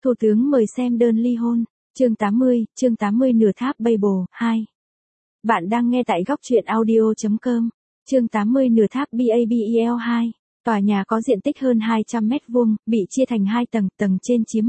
Thủ tướng mời xem đơn ly hôn. Chương 80 nửa tháp Babel 2. Bạn đang nghe tại góc truyện audio.com. Chương 80 nửa tháp Babel 2. Tòa nhà có diện tích hơn 200 mét vuông, bị chia thành 2 tầng, tầng trên chiếm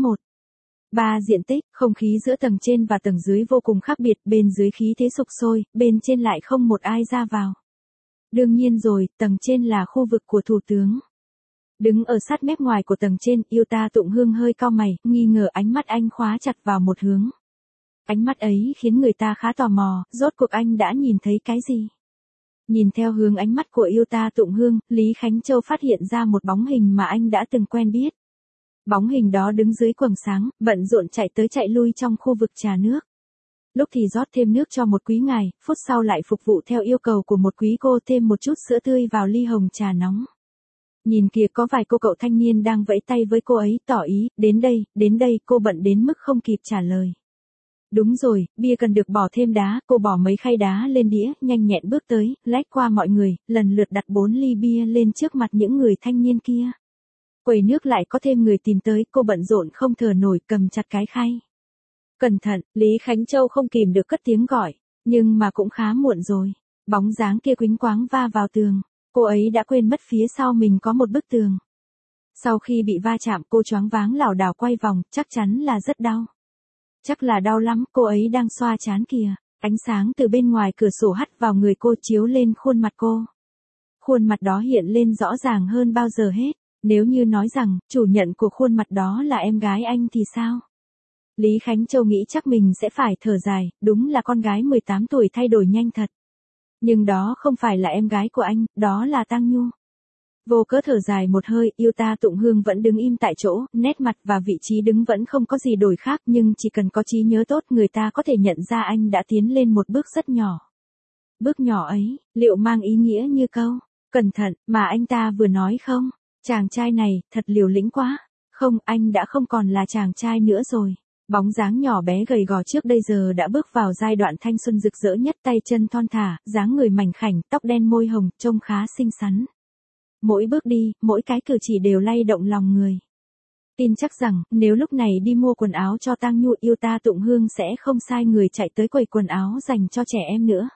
1/3 diện tích, không khí giữa tầng trên và tầng dưới vô cùng khác biệt, bên dưới khí thế sục sôi, bên trên lại không một ai ra vào. Đương nhiên rồi, tầng trên là khu vực của thủ tướng. Đứng ở sát mép ngoài của tầng trên, Yuta Tụng Hương hơi cau mày, nghi ngờ ánh mắt anh khóa chặt vào một hướng. Ánh mắt ấy khiến người ta khá tò mò, rốt cuộc anh đã nhìn thấy cái gì? Nhìn theo hướng ánh mắt của Yuta Tụng Hương, Lý Khánh Châu phát hiện ra một bóng hình mà anh đã từng quen biết. Bóng hình đó đứng dưới quầng sáng, bận rộn chạy tới chạy lui trong khu vực trà nước. Lúc thì rót thêm nước cho một quý ngài, phút sau lại phục vụ theo yêu cầu của một quý cô thêm một chút sữa tươi vào ly hồng trà nóng. Nhìn kìa, có vài cô cậu thanh niên đang vẫy tay với cô ấy, tỏ ý, đến đây, cô bận đến mức không kịp trả lời. Đúng rồi, bia cần được bỏ thêm đá, cô bỏ mấy khay đá lên đĩa, nhanh nhẹn bước tới, lách qua mọi người, lần lượt đặt 4 ly bia lên trước mặt những người thanh niên kia. Quầy nước lại có thêm người tìm tới, cô bận rộn không thở nổi, cầm chặt cái khay. Cẩn thận, Lý Khánh Châu không kìm được cất tiếng gọi, nhưng mà cũng khá muộn rồi. Bóng dáng kia quýnh quáng va vào tường. Cô ấy đã quên mất phía sau mình có một bức tường. Sau khi bị va chạm, cô choáng váng lảo đảo quay vòng, chắc chắn là rất đau. Chắc là đau lắm, cô ấy đang xoa trán kìa. Ánh sáng từ bên ngoài cửa sổ hắt vào người cô, chiếu lên khuôn mặt cô. Khuôn mặt đó hiện lên rõ ràng hơn bao giờ hết. Nếu như nói rằng, chủ nhận của khuôn mặt đó là em gái anh thì sao? Lý Khánh Châu nghĩ chắc mình sẽ phải thở dài, đúng là con gái 18 tuổi thay đổi nhanh thật. Nhưng đó không phải là em gái của anh, đó là Tang Nhu. Vô cớ thở dài một hơi, Yuta Tụng Hương vẫn đứng im tại chỗ, nét mặt và vị trí đứng vẫn không có gì đổi khác, nhưng chỉ cần có trí nhớ tốt, người ta có thể nhận ra anh đã tiến lên một bước rất nhỏ. Bước nhỏ ấy, liệu mang ý nghĩa như câu, cẩn thận, mà anh ta vừa nói không? Chàng trai này, thật liều lĩnh quá. Không, anh đã không còn là chàng trai nữa rồi. Bóng dáng nhỏ bé gầy gò trước đây giờ đã bước vào giai đoạn thanh xuân rực rỡ nhất, tay chân thon thả, dáng người mảnh khảnh, tóc đen môi hồng, trông khá xinh xắn. Mỗi bước đi, mỗi cái cử chỉ đều lay động lòng người. Tin chắc rằng, nếu lúc này đi mua quần áo cho Tang Nhu, Yuta Tụng Hương sẽ không sai người chạy tới quầy quần áo dành cho trẻ em nữa.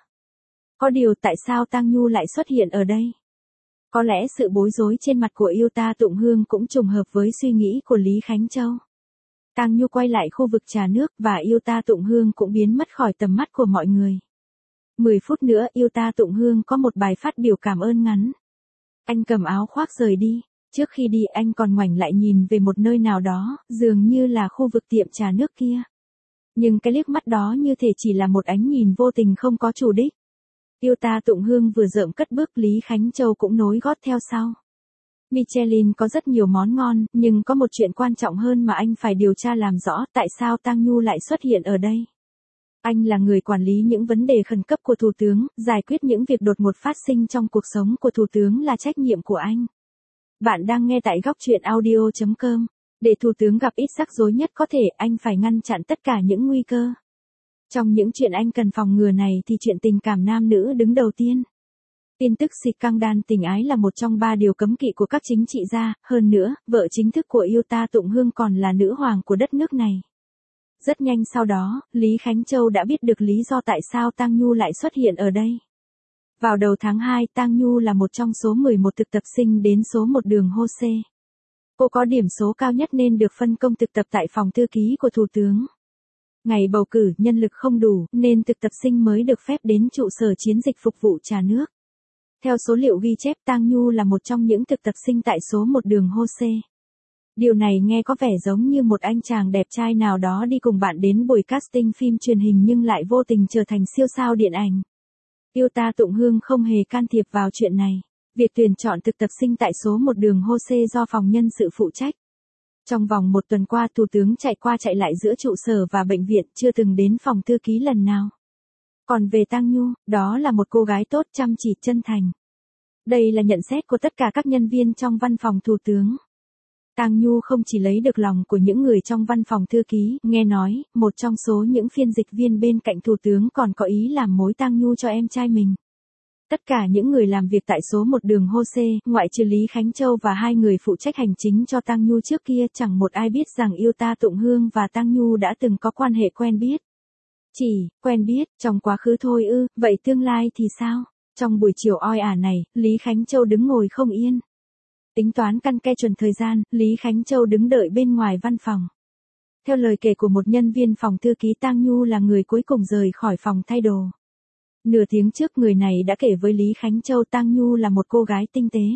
Có điều tại sao Tang Nhu lại xuất hiện ở đây? Có lẽ sự bối rối trên mặt của Yuta Tụng Hương cũng trùng hợp với suy nghĩ của Lý Khánh Châu. Tang Nhu quay lại khu vực trà nước và Yuta Tụng Hương cũng biến mất khỏi tầm mắt của mọi người. 10 phút nữa Yuta Tụng Hương có một bài phát biểu cảm ơn ngắn. Anh cầm áo khoác rời đi. Trước khi đi anh còn ngoảnh lại nhìn về một nơi nào đó, dường như là khu vực tiệm trà nước kia. Nhưng cái liếc mắt đó như thể chỉ là một ánh nhìn vô tình không có chủ đích. Yuta Tụng Hương vừa rợm cất bước, Lý Khánh Châu cũng nối gót theo sau. Michelin có rất nhiều món ngon, nhưng có một chuyện quan trọng hơn mà anh phải điều tra làm rõ, tại sao Tang Nhu lại xuất hiện ở đây. Anh là người quản lý những vấn đề khẩn cấp của thủ tướng, giải quyết những việc đột ngột phát sinh trong cuộc sống của thủ tướng là trách nhiệm của anh. Bạn đang nghe tại góc truyện audio.com. Để thủ tướng gặp ít rắc rối nhất có thể, anh phải ngăn chặn tất cả những nguy cơ. Trong những chuyện anh cần phòng ngừa này thì chuyện tình cảm nam nữ đứng đầu tiên. Tin tức scandal tình ái là một trong 3 điều cấm kỵ của các chính trị gia, hơn nữa, vợ chính thức của Yuta Tụng Hương còn là nữ hoàng của đất nước này. Rất nhanh sau đó, Lý Khánh Châu đã biết được lý do tại sao Tang Nhu lại xuất hiện ở đây. Vào đầu tháng 2, Tang Nhu là một trong số 11 thực tập sinh đến số 1 đường Hose. Cô có điểm số cao nhất nên được phân công thực tập tại phòng thư ký của thủ tướng. Ngày bầu cử, nhân lực không đủ, nên thực tập sinh mới được phép đến trụ sở chiến dịch phục vụ trà nước. Theo số liệu ghi chép, Tang Nhu là một trong những thực tập sinh tại số 1 đường Hose. Điều này nghe có vẻ giống như một anh chàng đẹp trai nào đó đi cùng bạn đến buổi casting phim truyền hình nhưng lại vô tình trở thành siêu sao điện ảnh. Yuta Tụng Hương không hề can thiệp vào chuyện này. Việc tuyển chọn thực tập sinh tại số 1 đường Hose do phòng nhân sự phụ trách. Trong vòng 1 tuần qua, thủ tướng chạy qua chạy lại giữa trụ sở và bệnh viện, chưa từng đến phòng thư ký lần nào. Còn về Tang Nhu, đó là một cô gái tốt, chăm chỉ, chân thành. Đây là nhận xét của tất cả các nhân viên trong văn phòng thủ tướng. Tang Nhu không chỉ lấy được lòng của những người trong văn phòng thư ký, nghe nói, một trong số những phiên dịch viên bên cạnh thủ tướng còn có ý làm mối Tang Nhu cho em trai mình. Tất cả những người làm việc tại số 1 đường Hô-xê, ngoại trừ Lý Khánh Châu và 2 người phụ trách hành chính cho Tang Nhu trước kia, chẳng một ai biết rằng Yêu Ta Tụng Hương và Tang Nhu đã từng có quan hệ quen biết. Chỉ, quen biết, trong quá khứ thôi ư, vậy tương lai thì sao? Trong buổi chiều oi ả này, Lý Khánh Châu đứng ngồi không yên. Tính toán căn ke chuẩn thời gian, Lý Khánh Châu đứng đợi bên ngoài văn phòng. Theo lời kể của một nhân viên phòng thư ký, Tang Nhu là người cuối cùng rời khỏi phòng thay đồ. Nửa tiếng trước người này đã kể với Lý Khánh Châu Tang Nhu là một cô gái tinh tế.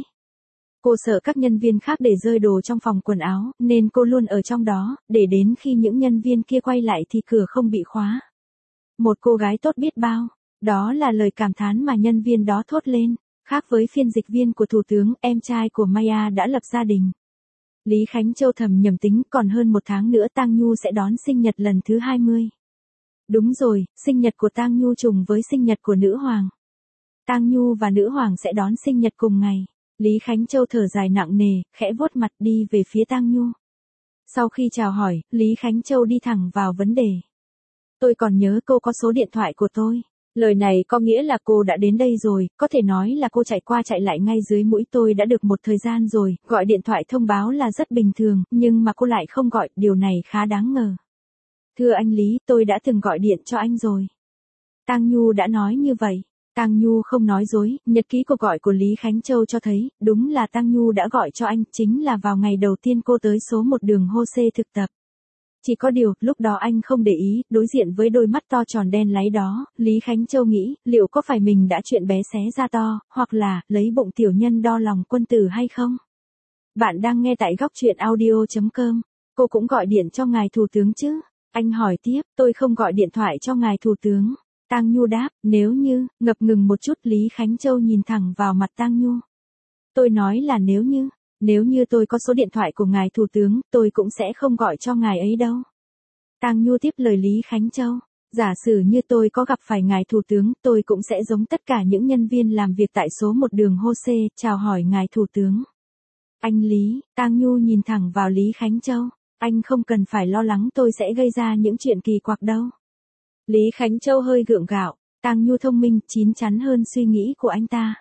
Cô sợ các nhân viên khác để rơi đồ trong phòng quần áo, nên cô luôn ở trong đó, để đến khi những nhân viên kia quay lại thì cửa không bị khóa. Một cô gái tốt biết bao, đó là lời cảm thán mà nhân viên đó thốt lên. Khác với phiên dịch viên của Thủ tướng, em trai của Maya đã lập gia đình. Lý Khánh Châu thầm nhầm tính, còn hơn 1 tháng nữa Tang Nhu sẽ đón sinh nhật lần thứ 20. Đúng rồi, sinh nhật của Tang Nhu trùng với sinh nhật của nữ hoàng. Tang Nhu và nữ hoàng sẽ đón sinh nhật cùng ngày. Lý Khánh Châu thở dài nặng nề, khẽ vuốt mặt đi về phía Tang Nhu. Sau khi chào hỏi, Lý Khánh Châu đi thẳng vào vấn đề. Tôi còn nhớ cô có số điện thoại của tôi. Lời này có nghĩa là cô đã đến đây rồi, có thể nói là cô chạy qua chạy lại ngay dưới mũi tôi đã được một thời gian rồi, gọi điện thoại thông báo là rất bình thường, nhưng mà cô lại không gọi, điều này khá đáng ngờ. Thưa anh Lý, tôi đã từng gọi điện cho anh rồi. Tang Nhu đã nói như vậy. Tang Nhu không nói dối, nhật ký cuộc gọi của Lý Khánh Châu cho thấy, đúng là Tang Nhu đã gọi cho anh, chính là vào ngày đầu tiên cô tới số 1 đường Hô-xê thực tập. Chỉ có điều, lúc đó anh không để ý, đối diện với đôi mắt to tròn đen láy đó, Lý Khánh Châu nghĩ, liệu có phải mình đã chuyện bé xé ra to, hoặc là, lấy bụng tiểu nhân đo lòng quân tử hay không? Bạn đang nghe tại góc truyện audio.com. Cô cũng gọi điện cho ngài thủ tướng chứ? Anh hỏi tiếp, tôi không gọi điện thoại cho ngài thủ tướng. Tang Nhu đáp, nếu như, ngập ngừng một chút, Lý Khánh Châu nhìn thẳng vào mặt Tang Nhu. Tôi nói là nếu như tôi có số điện thoại của ngài thủ tướng, tôi cũng sẽ không gọi cho ngài ấy đâu. Tang Nhu tiếp lời Lý Khánh Châu, giả sử như tôi có gặp phải ngài thủ tướng, tôi cũng sẽ giống tất cả những nhân viên làm việc tại số 1 đường Hô-xê, chào hỏi ngài thủ tướng. Anh Lý, Tang Nhu nhìn thẳng vào Lý Khánh Châu, anh không cần phải lo lắng tôi sẽ gây ra những chuyện kỳ quặc đâu. Lý Khánh Châu hơi gượng gạo, Tang Nhu thông minh, chín chắn hơn suy nghĩ của anh ta.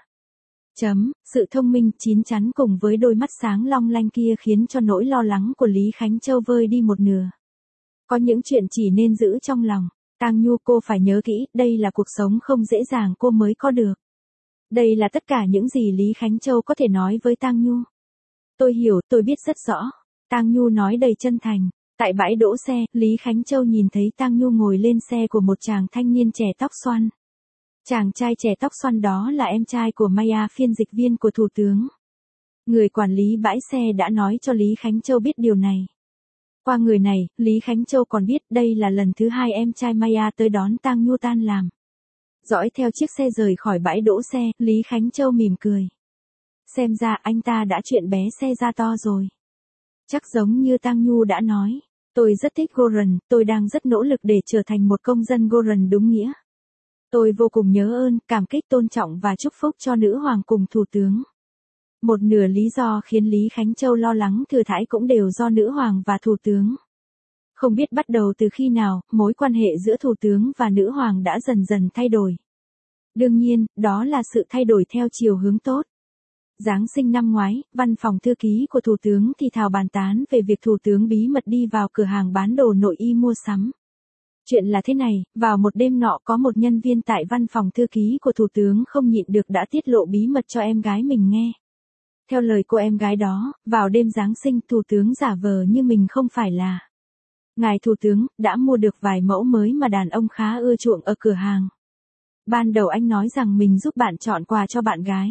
Sự thông minh, chín chắn cùng với đôi mắt sáng long lanh kia khiến cho nỗi lo lắng của Lý Khánh Châu vơi đi một nửa. Có những chuyện chỉ nên giữ trong lòng. Tang Nhu, cô phải nhớ kỹ, đây là cuộc sống không dễ dàng cô mới có được. Đây là tất cả những gì Lý Khánh Châu có thể nói với Tang Nhu. Tôi hiểu, tôi biết rất rõ. Tang Nhu nói đầy chân thành. Tại bãi đỗ xe, Lý Khánh Châu nhìn thấy Tang Nhu ngồi lên xe của một chàng thanh niên trẻ tóc xoăn. Chàng trai trẻ tóc xoăn đó là em trai của Maya, phiên dịch viên của Thủ tướng. Người quản lý bãi xe đã nói cho Lý Khánh Châu biết điều này. Qua người này, Lý Khánh Châu còn biết đây là lần thứ 2 em trai Maya tới đón Tang Nhu tan làm. Dõi theo chiếc xe rời khỏi bãi đỗ xe, Lý Khánh Châu mỉm cười. Xem ra anh ta đã chuyện bé xe ra to rồi. Chắc giống như Tang Nhu đã nói. Tôi rất thích Goran, tôi đang rất nỗ lực để trở thành một công dân Goran đúng nghĩa. Tôi vô cùng nhớ ơn, cảm kích, tôn trọng và chúc phúc cho nữ hoàng cùng thủ tướng. Một nửa lý do khiến Lý Khánh Châu lo lắng thừa thãi cũng đều do nữ hoàng và thủ tướng. Không biết bắt đầu từ khi nào, mối quan hệ giữa thủ tướng và nữ hoàng đã dần dần thay đổi. Đương nhiên, đó là sự thay đổi theo chiều hướng tốt. Giáng sinh năm ngoái, văn phòng thư ký của thủ tướng thì thào bàn tán về việc thủ tướng bí mật đi vào cửa hàng bán đồ nội y mua sắm. Chuyện là thế này, vào một đêm nọ có một nhân viên tại văn phòng thư ký của thủ tướng không nhịn được đã tiết lộ bí mật cho em gái mình nghe. Theo lời cô em gái đó, vào đêm Giáng sinh thủ tướng giả vờ như mình không phải là ngài thủ tướng, đã mua được vài mẫu mới mà đàn ông khá ưa chuộng ở cửa hàng. Ban đầu anh nói rằng mình giúp bạn chọn quà cho bạn gái.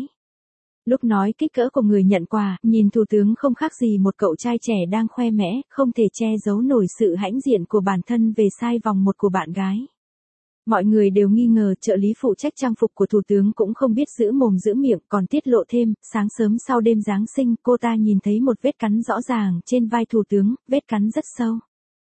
Lúc nói kích cỡ của người nhận quà, nhìn thủ tướng không khác gì một cậu trai trẻ đang khoe mẽ, không thể che giấu nổi sự hãnh diện của bản thân về size vòng 1 của bạn gái. Mọi người đều nghi ngờ trợ lý phụ trách trang phục của thủ tướng cũng không biết giữ mồm giữ miệng, còn tiết lộ thêm, sáng sớm sau đêm Giáng sinh, cô ta nhìn thấy một vết cắn rõ ràng trên vai thủ tướng, vết cắn rất sâu.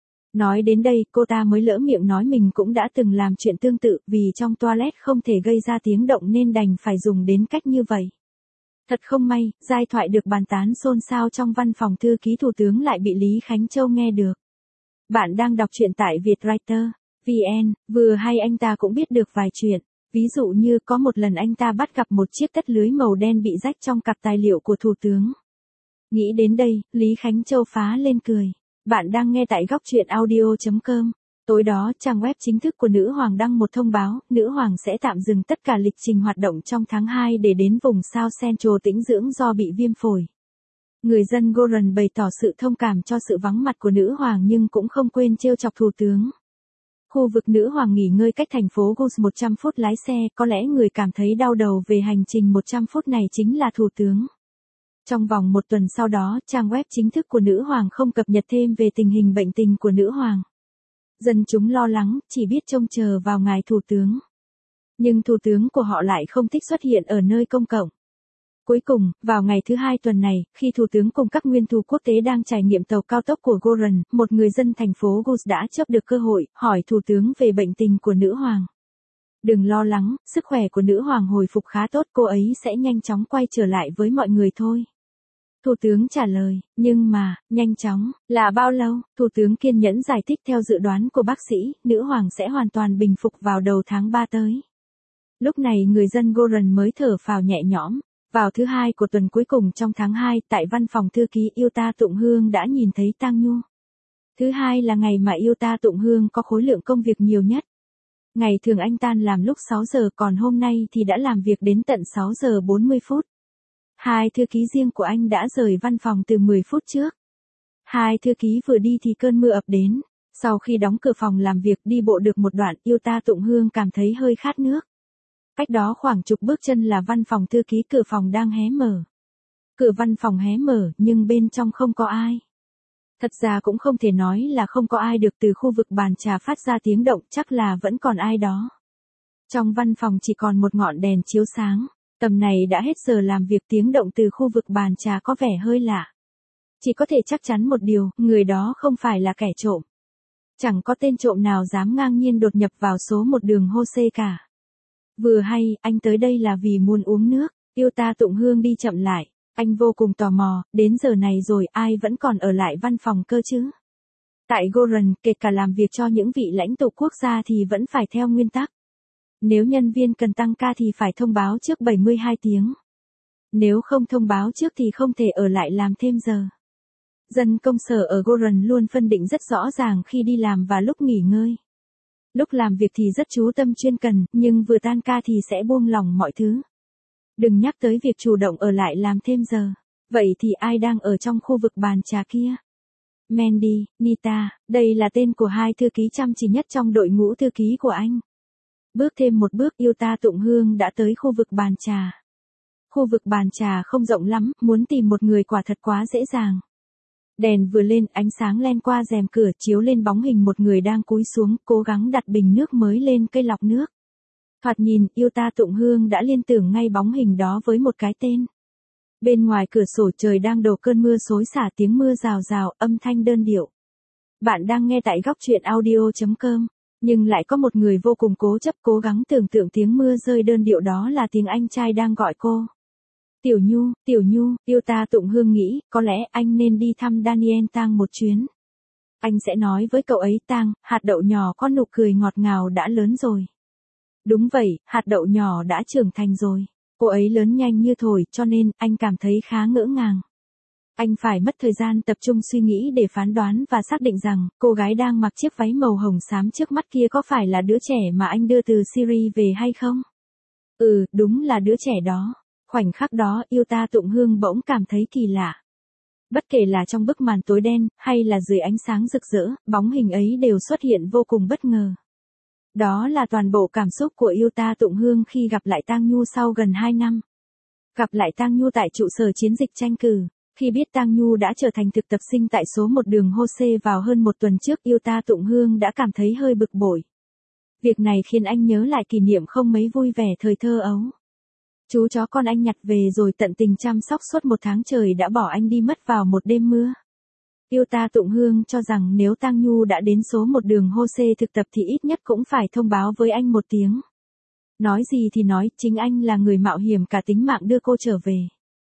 Nói đến đây, cô ta mới lỡ miệng nói mình cũng đã từng làm chuyện tương tự, vì trong toilet không thể gây ra tiếng động nên đành phải dùng đến cách như vậy. Thật không may, giai thoại được bàn tán xôn xao trong văn phòng thư ký thủ tướng lại bị Lý Khánh Châu nghe được. Bạn đang đọc truyện tại Vietwriter.vn, vừa hay anh ta cũng biết được vài chuyện. Ví dụ như có một lần anh ta bắt gặp một chiếc tất lưới màu đen bị rách trong cặp tài liệu của thủ tướng. Nghĩ đến đây, Lý Khánh Châu phá lên cười. Bạn đang nghe tại góc truyện audio.com. Tối đó, trang web chính thức của nữ hoàng đăng một thông báo, nữ hoàng sẽ tạm dừng tất cả lịch trình hoạt động trong tháng 2 để đến vùng South Central tĩnh dưỡng do bị viêm phổi. Người dân Goran bày tỏ sự thông cảm cho sự vắng mặt của nữ hoàng nhưng cũng không quên trêu chọc thủ tướng. Khu vực nữ hoàng nghỉ ngơi cách thành phố Gus 100 phút lái xe, có lẽ người cảm thấy đau đầu về hành trình 100 phút này chính là thủ tướng. Trong vòng một tuần sau đó, trang web chính thức của nữ hoàng không cập nhật thêm về tình hình bệnh tình của nữ hoàng. Dân chúng lo lắng, chỉ biết trông chờ vào ngài thủ tướng. Nhưng thủ tướng của họ lại không thích xuất hiện ở nơi công cộng. Cuối cùng, vào ngày thứ Hai tuần này, khi thủ tướng cùng các nguyên thủ quốc tế đang trải nghiệm tàu cao tốc của Goran, một người dân thành phố Gus đã chớp được cơ hội, hỏi thủ tướng về bệnh tình của nữ hoàng. Đừng lo lắng, sức khỏe của nữ hoàng hồi phục khá tốt, cô ấy sẽ nhanh chóng quay trở lại với mọi người thôi. Thủ tướng trả lời, nhưng mà, nhanh chóng, là bao lâu? Thủ tướng kiên nhẫn giải thích theo dự đoán của bác sĩ, nữ hoàng sẽ hoàn toàn bình phục vào đầu tháng 3 tới. Lúc này người dân Goran mới thở phào nhẹ nhõm. Vào thứ Hai của tuần cuối cùng trong tháng 2, tại văn phòng thư ký Yuta Tụng Hương đã nhìn thấy Tang Nhu. Thứ Hai là ngày mà Yuta Tụng Hương có khối lượng công việc nhiều nhất. Ngày thường anh tan làm lúc 6 giờ, còn hôm nay thì đã làm việc đến tận 6 giờ 40 phút. Hai thư ký riêng của anh đã rời văn phòng từ 10 phút trước. Hai thư ký vừa đi thì cơn mưa ập đến. Sau khi đóng cửa phòng làm việc đi bộ được một đoạn, Yuta Tụng Hương cảm thấy hơi khát nước. Cách đó khoảng chục bước chân là văn phòng thư ký, cửa phòng đang hé mở. Cửa văn phòng hé mở nhưng bên trong không có ai. Thật ra cũng không thể nói là không có ai được, từ khu vực bàn trà phát ra tiếng động, chắc là vẫn còn ai đó. Trong văn phòng chỉ còn một ngọn đèn chiếu sáng, tầm này đã hết giờ làm việc, tiếng động từ khu vực bàn trà có vẻ hơi lạ. Chỉ có thể chắc chắn một điều, người đó không phải là kẻ trộm. Chẳng có tên trộm nào dám ngang nhiên đột nhập vào số một đường Jose cả. Vừa hay, anh tới đây là vì muốn uống nước. Yuta Tụng Hương đi chậm lại. Anh vô cùng tò mò, đến giờ này rồi ai vẫn còn ở lại văn phòng cơ chứ? Tại Goran, kể cả làm việc cho những vị lãnh tụ quốc gia thì vẫn phải theo nguyên tắc. Nếu nhân viên cần tăng ca thì phải thông báo trước 72 tiếng. Nếu không thông báo trước thì không thể ở lại làm thêm giờ. Dân công sở ở Goran luôn phân định rất rõ ràng khi đi làm và lúc nghỉ ngơi. Lúc làm việc thì rất chú tâm chuyên cần, nhưng vừa tan ca thì sẽ buông lỏng mọi thứ. Đừng nhắc tới việc chủ động ở lại làm thêm giờ. Vậy thì ai đang ở trong khu vực bàn trà kia? Mandy, Nita, đây là tên của hai thư ký chăm chỉ nhất trong đội ngũ thư ký của anh. Bước thêm một bước, Yuta Tụng Hương đã tới khu vực bàn trà. Khu vực bàn trà không rộng lắm, muốn tìm một người quả thật quá dễ dàng. Đèn vừa lên, ánh sáng len qua rèm cửa chiếu lên bóng hình một người đang cúi xuống, cố gắng đặt bình nước mới lên cây lọc nước. Thoạt nhìn, Yuta Tụng Hương đã liên tưởng ngay bóng hình đó với một cái tên. Bên ngoài cửa sổ trời đang đổ cơn mưa xối xả, tiếng mưa rào rào, âm thanh đơn điệu. Bạn đang nghe tại góc truyện audio.com, nhưng lại có một người vô cùng cố chấp, cố gắng tưởng tượng tiếng mưa rơi đơn điệu đó là tiếng anh trai đang gọi cô. Tiểu Nhu, Yuta Tụng Hương nghĩ, có lẽ anh nên đi thăm Daniel Tang một chuyến. Anh sẽ nói với cậu ấy, Tang, hạt đậu nhỏ có nụ cười ngọt ngào đã lớn rồi. Đúng vậy, hạt đậu nhỏ đã trưởng thành rồi. Cô ấy lớn nhanh như thổi, cho nên anh cảm thấy khá ngỡ ngàng. Anh phải mất thời gian tập trung suy nghĩ để phán đoán và xác định rằng, cô gái đang mặc chiếc váy màu hồng xám trước mắt kia có phải là đứa trẻ mà anh đưa từ Syria về hay không? Ừ, đúng là đứa trẻ đó. Khoảnh khắc đó, Yuta Tụng Hương bỗng cảm thấy kỳ lạ. Bất kể là trong bức màn tối đen, hay là dưới ánh sáng rực rỡ, bóng hình ấy đều xuất hiện vô cùng bất ngờ. Đó là toàn bộ cảm xúc của Yuta Tụng Hương khi gặp lại Tang Nhu sau gần 2 năm. Gặp lại Tang Nhu tại trụ sở chiến dịch tranh cử. Khi biết Tang Nhu đã trở thành thực tập sinh tại số một đường Jose vào hơn một tuần trước, Yuta Tụng Hương đã cảm thấy hơi bực bội. Việc này khiến anh nhớ lại kỷ niệm không mấy vui vẻ thời thơ ấu. Chú chó con anh nhặt về rồi tận tình chăm sóc suốt một tháng trời đã bỏ anh đi mất vào một đêm mưa. Yuta Tụng Hương cho rằng nếu Tang Nhu đã đến số một đường Jose thực tập thì ít nhất cũng phải thông báo với anh một tiếng. Nói gì thì nói, chính anh là người mạo hiểm cả tính mạng đưa cô trở về.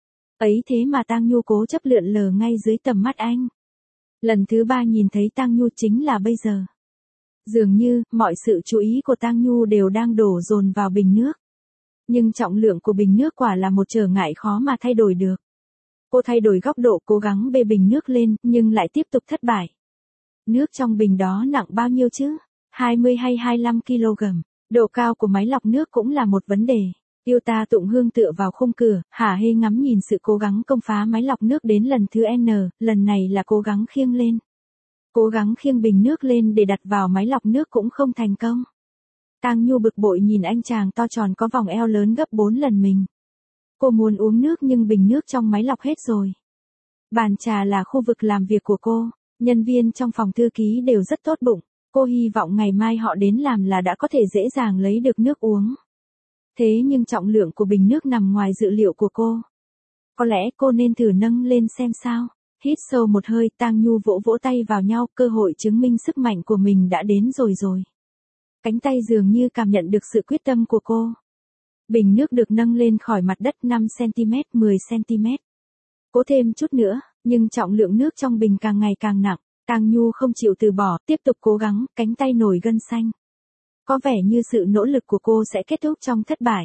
Ấy thế mà Tang Nhu cố chấp lượn lờ ngay dưới tầm mắt anh. Lần thứ 3 nhìn thấy Tang Nhu chính là bây giờ. Dường như, mọi sự chú ý của Tang Nhu đều đang đổ dồn vào bình nước. Nhưng trọng lượng của bình nước quả là một trở ngại khó mà thay đổi được. Cô thay đổi góc độ cố gắng bê bình nước lên, nhưng lại tiếp tục thất bại. Nước trong bình đó nặng bao nhiêu chứ? 20 hay 25 kg. Độ cao của máy lọc nước cũng là một vấn đề. Yuta tụng hương tựa vào khung cửa, hả hê ngắm nhìn sự cố gắng công phá máy lọc nước đến lần thứ N, lần này là cố gắng khiêng lên. Cố gắng khiêng bình nước lên để đặt vào máy lọc nước cũng không thành công. Tang Nhu bực bội nhìn anh chàng to tròn có vòng eo lớn gấp 4 lần mình. Cô muốn uống nước nhưng bình nước trong máy lọc hết rồi. Bàn trà là khu vực làm việc của cô, nhân viên trong phòng thư ký đều rất tốt bụng. Cô hy vọng ngày mai họ đến làm là đã có thể dễ dàng lấy được nước uống. Thế nhưng trọng lượng của bình nước nằm ngoài dự liệu của cô. Có lẽ cô nên thử nâng lên xem sao. Hít sâu một hơi, Tang Nhu vỗ vỗ tay vào nhau, cơ hội chứng minh sức mạnh của mình đã đến rồi. Cánh tay dường như cảm nhận được sự quyết tâm của cô. Bình nước được nâng lên khỏi mặt đất 5cm, 10cm. Cố thêm chút nữa, nhưng trọng lượng nước trong bình càng ngày càng nặng. Tang Nhu không chịu từ bỏ, tiếp tục cố gắng, cánh tay nổi gân xanh. Có vẻ như sự nỗ lực của cô sẽ kết thúc trong thất bại.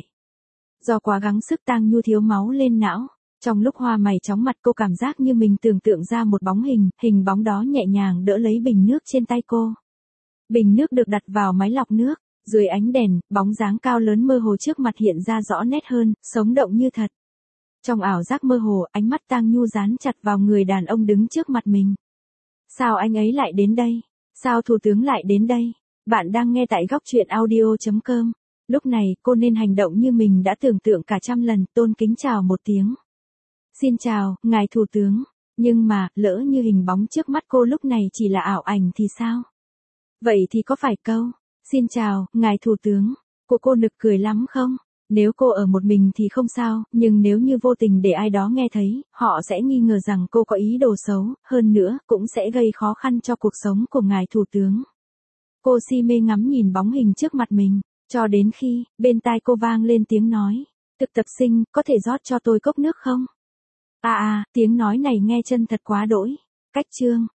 Do quá gắng sức Tang Nhu thiếu máu lên não. Trong lúc hoa mày chóng mặt cô cảm giác như mình tưởng tượng ra một bóng hình bóng đó nhẹ nhàng đỡ lấy bình nước trên tay cô. Bình nước được đặt vào máy lọc nước, dưới ánh đèn, bóng dáng cao lớn mơ hồ trước mặt hiện ra rõ nét hơn, sống động như thật. Trong ảo giác mơ hồ, ánh mắt Tang Nhu dán chặt vào người đàn ông đứng trước mặt mình. Sao anh ấy lại đến đây? Sao thủ tướng lại đến đây? Bạn đang nghe tại góc truyện audio.com. Lúc này, cô nên hành động như mình đã tưởng tượng cả trăm lần, tôn kính chào một tiếng. Xin chào, ngài thủ tướng. Nhưng mà, lỡ như hình bóng trước mắt cô lúc này chỉ là ảo ảnh thì sao? Vậy thì có phải câu, xin chào, ngài thủ tướng, của cô nực cười lắm không? Nếu cô ở một mình thì không sao, nhưng nếu như vô tình để ai đó nghe thấy, họ sẽ nghi ngờ rằng cô có ý đồ xấu, hơn nữa, cũng sẽ gây khó khăn cho cuộc sống của ngài thủ tướng. Cô si mê ngắm nhìn bóng hình trước mặt mình, cho đến khi, bên tai cô vang lên tiếng nói, thực tập sinh, có thể rót cho tôi cốc nước không? Tiếng nói này nghe chân thật quá đỗi. Cách chương.